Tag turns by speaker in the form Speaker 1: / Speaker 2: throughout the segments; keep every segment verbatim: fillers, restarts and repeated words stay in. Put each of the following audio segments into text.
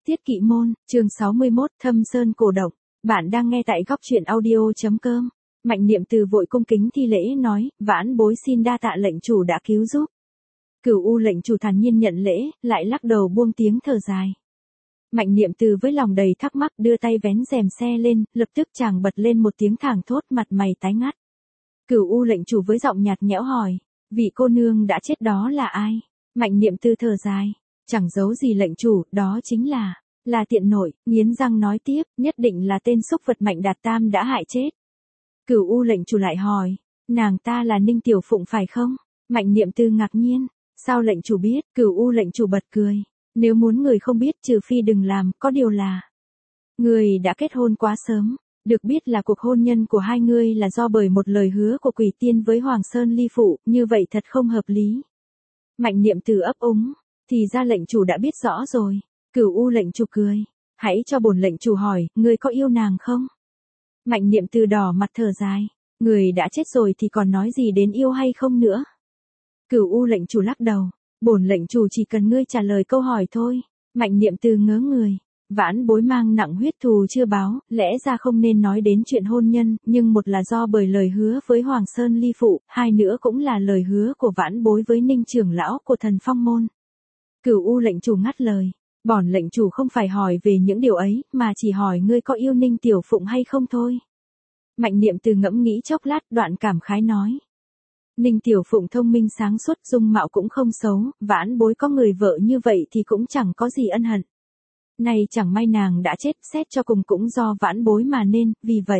Speaker 1: Tiết Kỵ Môn, chương sáu mươi mốt, Thâm Sơn Cổ Động. Bạn đang nghe tại góc truyện audio chấm com. Mạnh Niệm Từ vội cung kính thi lễ nói, vãn bối xin đa tạ lệnh chủ đã cứu giúp. Cửu U lệnh chủ thản nhiên nhận lễ, lại lắc đầu buông tiếng thở dài. Mạnh Niệm Từ với lòng đầy thắc mắc đưa tay vén rèm xe lên, lập tức chàng bật lên một tiếng thảng thốt, mặt mày tái ngắt. Cửu U lệnh chủ với giọng nhạt nhẽo hỏi, vị cô nương đã chết đó là ai? Mạnh Niệm Từ thở dài, chẳng giấu gì lệnh chủ, đó chính là, là tiện nội, nghiến răng nói tiếp, nhất định là tên xúc vật Mạnh Đạt Tam đã hại chết. Cửu U lệnh chủ lại hỏi, nàng ta là Ninh Tiểu Phụng phải không? Mạnh Niệm Từ ngạc nhiên, sao lệnh chủ biết? Cửu U lệnh chủ bật cười, nếu muốn người không biết trừ phi đừng làm, có điều là, người đã kết hôn quá sớm. Được biết là cuộc hôn nhân của hai người là do bởi một lời hứa của Quỷ Tiên với Hoàng Sơn Ly Phụ, như vậy thật không hợp lý. Mạnh Niệm Từ ấp úng, thì ra lệnh chủ đã biết rõ rồi. Cửu U lệnh chủ cười, hãy cho bổn lệnh chủ hỏi, người có yêu nàng không? Mạnh Niệm Từ đỏ mặt thở dài, người đã chết rồi thì còn nói gì đến yêu hay không nữa. Cửu U lệnh chủ lắc đầu, bổn lệnh chủ chỉ cần ngươi trả lời câu hỏi thôi. Mạnh Niệm Từ ngớ người. Vãn bối mang nặng huyết thù chưa báo, lẽ ra không nên nói đến chuyện hôn nhân, nhưng một là do bởi lời hứa với Hoàng Sơn Ly Phụ, hai nữa cũng là lời hứa của vãn bối với Ninh trưởng lão của Thần Phong Môn. Cửu U lệnh chủ ngắt lời, bổn lệnh chủ không phải hỏi về những điều ấy, mà chỉ hỏi ngươi có yêu Ninh Tiểu Phụng hay không thôi. Mạnh Niệm Từ ngẫm nghĩ chốc lát, đoạn cảm khái nói. Ninh Tiểu Phụng thông minh sáng suốt, dung mạo cũng không xấu, vãn bối có người vợ như vậy thì cũng chẳng có gì ân hận. Này chẳng may nàng đã chết, xét cho cùng cũng do vãn bối mà nên, vì vậy.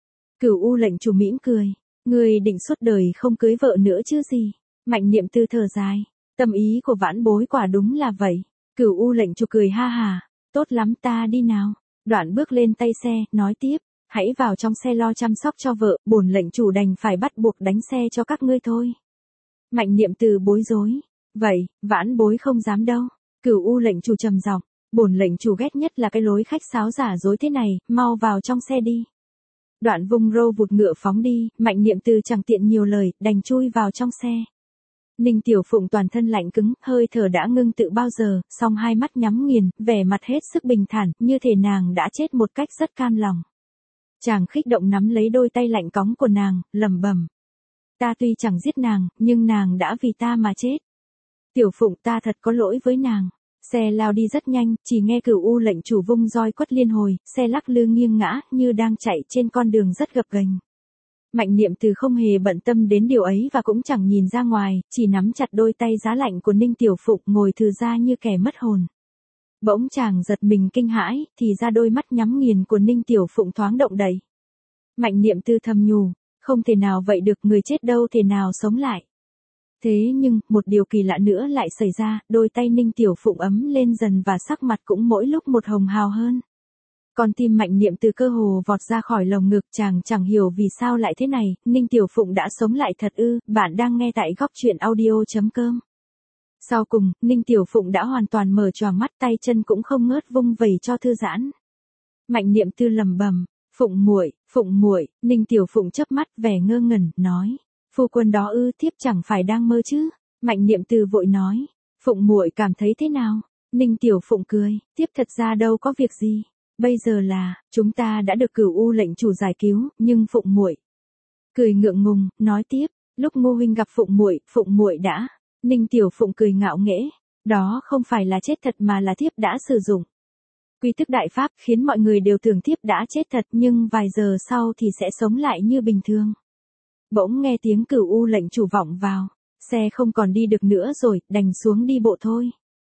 Speaker 1: Cửu U lệnh chủ mỉm cười, người định suốt đời không cưới vợ nữa chứ gì. Mạnh Niệm Từ thở dài, tâm ý của vãn bối quả đúng là vậy. Cửu U lệnh chủ cười ha hà, tốt lắm ta đi nào. Đoạn bước lên tay xe, nói tiếp, hãy vào trong xe lo chăm sóc cho vợ, bổn lệnh chủ đành phải bắt buộc đánh xe cho các ngươi thôi. Mạnh Niệm Từ bối rối, vậy, vãn bối không dám đâu. Cửu U lệnh chủ trầm giọng, bổn lệnh chủ ghét nhất là cái lối khách sáo giả dối thế này, mau vào trong xe đi. Đoạn vung râu vụt ngựa phóng đi, Mạnh Niệm Từ chẳng tiện nhiều lời, đành chui vào trong xe. Ninh Tiểu Phụng toàn thân lạnh cứng, hơi thở đã ngưng tự bao giờ, song hai mắt nhắm nghiền, vẻ mặt hết sức bình thản, như thể nàng đã chết một cách rất cam lòng. Chàng khích động nắm lấy đôi tay lạnh cóng của nàng, lẩm bẩm. Ta tuy chẳng giết nàng, nhưng nàng đã vì ta mà chết. Tiểu Phụng, ta thật có lỗi với nàng. Xe lao đi rất nhanh, chỉ nghe Cửu U lệnh chủ vung roi quất liên hồi, xe lắc lư nghiêng ngã, như đang chạy trên con đường rất gập ghềnh. Mạnh Niệm Từ không hề bận tâm đến điều ấy và cũng chẳng nhìn ra ngoài, chỉ nắm chặt đôi tay giá lạnh của Ninh Tiểu Phụng, ngồi thừ ra như kẻ mất hồn. Bỗng chàng giật mình kinh hãi, thì ra đôi mắt nhắm nghiền của Ninh Tiểu Phụng thoáng động đậy. Mạnh Niệm Từ thầm nhủ, không thể nào vậy được, người chết đâu thể nào sống lại. Thế nhưng, một điều kỳ lạ nữa lại xảy ra, đôi tay Ninh Tiểu Phụng ấm lên dần và sắc mặt cũng mỗi lúc một hồng hào hơn. Con tim Mạnh Niệm Từ cơ hồ vọt ra khỏi lồng ngực, chàng chẳng hiểu vì sao lại thế này, Ninh Tiểu Phụng đã sống lại thật ư. Bạn đang nghe tại góc truyện audio chấm com. Sau cùng, Ninh Tiểu Phụng đã hoàn toàn mở choàng mắt, tay chân cũng không ngớt vung vẩy cho thư giãn. Mạnh Niệm Từ lẩm bẩm, Phụng muội, Phụng muội. Ninh Tiểu Phụng chớp mắt, vẻ ngơ ngẩn, nói. Phu quân đó ư, thiếp chẳng phải đang mơ chứ? Mạnh Niệm Từ vội nói, Phụng muội cảm thấy thế nào? Ninh Tiểu Phụng cười, thiếp thật ra đâu có việc gì. Bây giờ là, chúng ta đã được Cửu U lệnh chủ giải cứu, nhưng Phụng muội cười ngượng ngùng, nói tiếp, lúc Ngô huynh gặp Phụng muội, Phụng muội đã. Ninh Tiểu Phụng cười ngạo nghễ, đó không phải là chết thật mà là thiếp đã sử dụng quy thức đại pháp, khiến mọi người đều tưởng thiếp đã chết thật, nhưng vài giờ sau thì sẽ sống lại như bình thường. Bỗng nghe tiếng Cửu U lệnh chủ vọng vào, xe không còn đi được nữa rồi, đành xuống đi bộ thôi.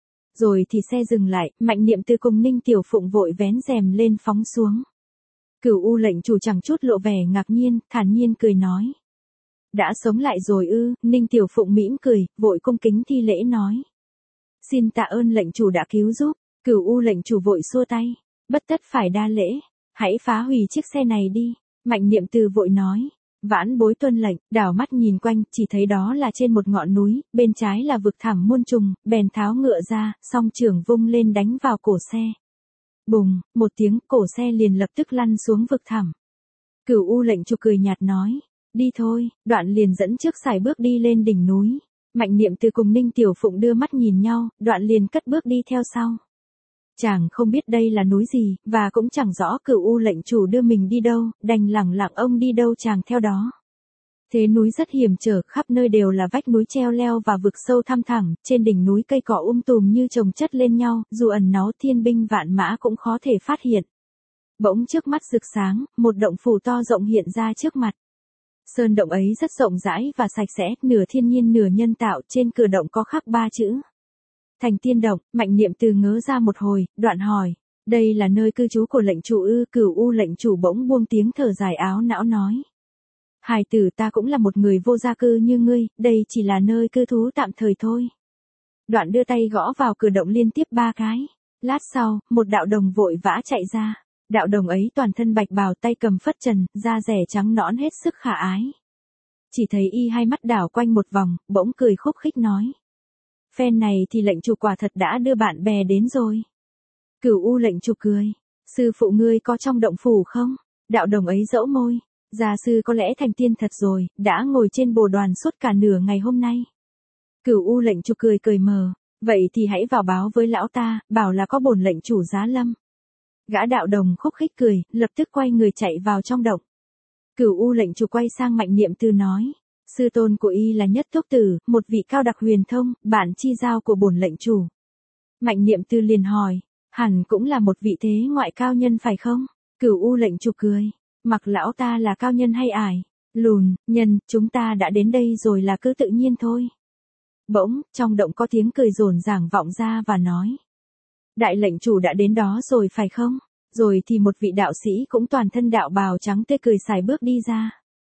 Speaker 1: Rồi thì xe dừng lại, Mạnh Niệm Từ cùng Ninh Tiểu Phụng vội vén rèm lên phóng xuống. Cửu U lệnh chủ chẳng chút lộ vẻ ngạc nhiên, thản nhiên cười nói. Đã sống lại rồi ư? Ninh Tiểu Phụng mỉm cười, vội cung kính thi lễ nói. Xin tạ ơn lệnh chủ đã cứu giúp. Cửu U lệnh chủ vội xua tay, bất tất phải đa lễ, hãy phá hủy chiếc xe này đi. Mạnh Niệm Từ vội nói. Vãn bối tuân lệnh, đảo mắt nhìn quanh, chỉ thấy đó là trên một ngọn núi, bên trái là vực thẳm muôn trùng, bèn tháo ngựa ra, song trường vung lên đánh vào cổ xe. Bùng, một tiếng, cổ xe liền lập tức lăn xuống vực thẳm. Cửu U lệnh chủ cười nhạt nói, đi thôi, đoạn liền dẫn trước sải bước đi lên đỉnh núi. Mạnh Niệm Từ cùng Ninh Tiểu Phụng đưa mắt nhìn nhau, đoạn liền cất bước đi theo sau. Chàng không biết đây là núi gì, và cũng chẳng rõ Cửu U lệnh chủ đưa mình đi đâu, đành lẳng lặng ông đi đâu chàng theo đó. Thế núi rất hiểm trở, khắp nơi đều là vách núi treo leo và vực sâu thăm thẳm, trên đỉnh núi cây cỏ um tùm như chồng chất lên nhau, dù ẩn náu thiên binh vạn mã cũng khó thể phát hiện. Bỗng trước mắt rực sáng, một động phủ to rộng hiện ra trước mặt. Sơn động ấy rất rộng rãi và sạch sẽ, nửa thiên nhiên nửa nhân tạo, trên cửa động có khắc ba chữ. Thành Tiên Động. Mạnh Niệm Từ ngớ ra một hồi, đoạn hỏi, đây là nơi cư trú của lệnh chủ ư? Cửu U lệnh chủ bỗng buông tiếng thở dài áo não nói. Hài tử, ta cũng là một người vô gia cư như ngươi, đây chỉ là nơi cư trú tạm thời thôi. Đoạn đưa tay gõ vào cửa động liên tiếp ba cái. Lát sau, một đạo đồng vội vã chạy ra. Đạo đồng ấy toàn thân bạch bào, tay cầm phất trần, da rẻ trắng nõn hết sức khả ái. Chỉ thấy y hai mắt đảo quanh một vòng, bỗng cười khúc khích nói. Phen này thì lệnh chủ quả thật đã đưa bạn bè đến rồi. Cửu U lệnh chủ cười. Sư phụ ngươi có trong động phủ không? Đạo đồng ấy dẫu môi. Gia sư có lẽ thành tiên thật rồi, đã ngồi trên bồ đoàn suốt cả nửa ngày hôm nay. Cửu U lệnh chủ cười cười mờ. Vậy thì hãy vào báo với lão ta, bảo là có bổn lệnh chủ giá lâm. Gã đạo đồng khúc khích cười, lập tức quay người chạy vào trong động. Cửu U lệnh chủ quay sang Mạnh Niệm Từ nói. Sư tôn của y là Nhất Túc Tử, một vị cao đặc huyền thông, bản chi giao của bổn lệnh chủ. Mạnh Niệm Từ liền hỏi, hẳn cũng là một vị thế ngoại cao nhân phải không? Cửu U lệnh chủ cười, mặc lão ta là cao nhân hay ải, lùn, nhân, chúng ta đã đến đây rồi là cứ tự nhiên thôi. Bỗng, trong động có tiếng cười rồn ràng vọng ra và nói. Đại lệnh chủ đã đến đó rồi phải không? Rồi thì một vị đạo sĩ cũng toàn thân đạo bào trắng tê cười xài bước đi ra.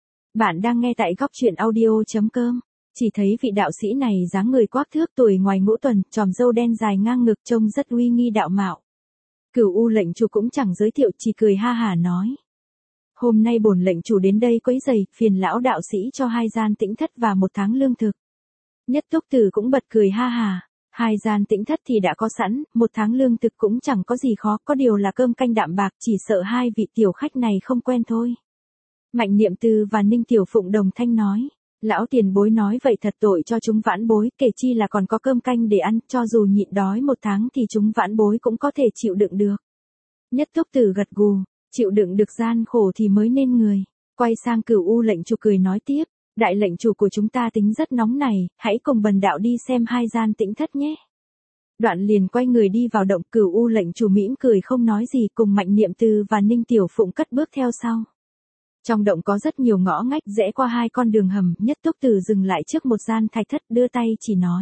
Speaker 1: Bạn đang nghe tại góc truyện audio chấm com. Chỉ thấy vị đạo sĩ này dáng người quắc thước, tuổi ngoài ngũ tuần, chòm râu đen dài ngang ngực, trông rất uy nghi đạo mạo. Cửu U lệnh chủ cũng chẳng giới thiệu, chỉ cười ha hả nói. Hôm nay bổn lệnh chủ đến đây quấy rầy, phiền lão đạo sĩ cho hai gian tĩnh thất và một tháng lương thực. Nhất Túc Tử cũng bật cười ha hả. Hai gian tĩnh thất thì đã có sẵn, một tháng lương thực cũng chẳng có gì khó, có điều là cơm canh đạm bạc, chỉ sợ hai vị tiểu khách này không quen thôi. Mạnh Niệm Từ và Ninh Tiểu Phụng đồng thanh nói. Lão tiền bối nói vậy thật tội cho chúng vãn bối, kể chi là còn có cơm canh để ăn, cho dù nhịn đói một tháng thì chúng vãn bối cũng có thể chịu đựng được. Nhất Túc Tử gật gù, chịu đựng được gian khổ thì mới nên người. Quay sang Cửu U lệnh chủ cười nói tiếp, đại lệnh chủ của chúng ta tính rất nóng này, hãy cùng bần đạo đi xem hai gian tĩnh thất nhé. Đoạn liền quay người đi vào động. Cửu U lệnh chủ mỉm cười không nói gì, cùng Mạnh Niệm Từ và Ninh Tiểu Phụng cất bước theo sau. Trong động có rất nhiều ngõ ngách, rẽ qua hai con đường hầm. Nhất Túc Tử dừng lại trước một gian thạch thất, đưa tay chỉ nói.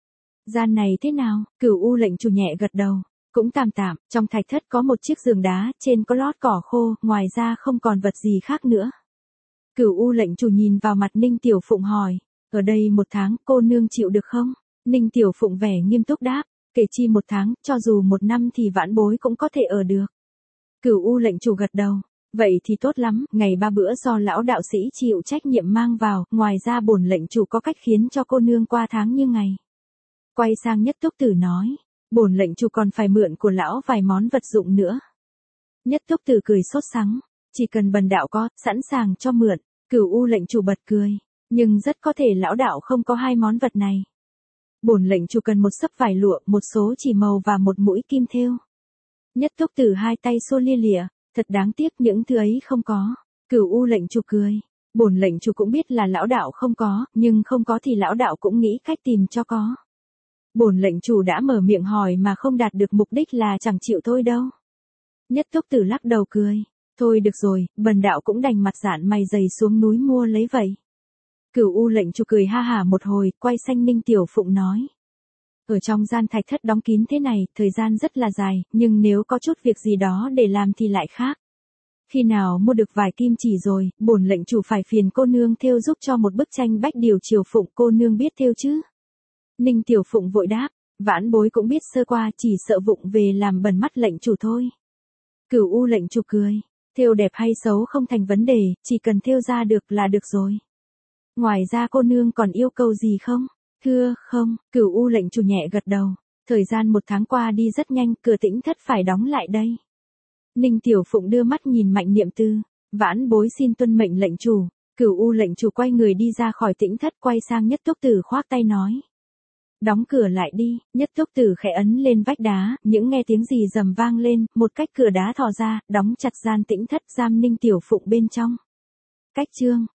Speaker 1: Gian này thế nào? Cửu U lệnh chủ nhẹ gật đầu. Cũng tạm tạm, trong thạch thất có một chiếc giường đá, trên có lót cỏ khô, ngoài ra không còn vật gì khác nữa. Cửu U lệnh chủ nhìn vào mặt Ninh Tiểu Phụng hỏi, ở đây một tháng, cô nương chịu được không? Ninh Tiểu Phụng vẻ nghiêm túc đáp, kể chi một tháng, cho dù một năm thì vãn bối cũng có thể ở được. Cửu U lệnh chủ gật đầu, vậy thì tốt lắm, ngày ba bữa do lão đạo sĩ chịu trách nhiệm mang vào, ngoài ra bổn lệnh chủ có cách khiến cho cô nương qua tháng như ngày. Quay sang Nhất Túc Tử nói, bổn lệnh chủ còn phải mượn của lão vài món vật dụng nữa. Nhất Túc Tử cười sốt sắng, chỉ cần bần đạo có, sẵn sàng cho mượn. Cửu U lệnh chủ bật cười, nhưng rất có thể lão đạo không có hai món vật này. Bổn lệnh chủ cần một xấp vải lụa, một số chỉ màu và một mũi kim thêu. Nhất Túc Tử hai tay xô lia lịa, thật đáng tiếc những thứ ấy không có. Cửu U lệnh chủ cười, bổn lệnh chủ cũng biết là lão đạo không có, nhưng không có thì lão đạo cũng nghĩ cách tìm cho có. Bổn lệnh chủ đã mở miệng hỏi mà không đạt được mục đích là chẳng chịu thôi đâu. Nhất Túc Tử lắc đầu cười. Thôi được rồi, bần đạo cũng đành mặt dạn mày dày xuống núi mua lấy vậy. Cửu U lệnh chủ cười ha hả một hồi, quay sang Ninh Tiểu Phụng nói. Ở trong gian thạch thất đóng kín thế này, thời gian rất là dài, nhưng nếu có chút việc gì đó để làm thì lại khác. Khi nào mua được vài kim chỉ rồi, bổn lệnh chủ phải phiền cô nương thêu giúp cho một bức tranh bách điều Triều Phụng, cô nương biết thêu chứ? Ninh Tiểu Phụng vội đáp, vãn bối cũng biết sơ qua, chỉ sợ vụng về làm bẩn mắt lệnh chủ thôi. Cửu U lệnh chủ cười. Thêu đẹp hay xấu không thành vấn đề, chỉ cần thêu ra được là được rồi. Ngoài ra cô nương còn yêu cầu gì không? Thưa, không. Cửu U lệnh chủ nhẹ gật đầu. Thời gian một tháng qua đi rất nhanh, cửa tĩnh thất phải đóng lại đây. Ninh Tiểu Phụng đưa mắt nhìn Mạnh Niệm Từ. Vãn bối xin tuân mệnh lệnh chủ. Cửu U lệnh chủ quay người đi ra khỏi tĩnh thất, quay sang Nhất Túc Tử khoác tay nói. Đóng cửa lại đi, Nhất Túc Tử khẽ ấn lên vách đá, những nghe tiếng gì rầm vang lên, một cách cửa đá thò ra, đóng chặt gian tĩnh thất giam Ninh Tiểu Phụng bên trong. Cách chương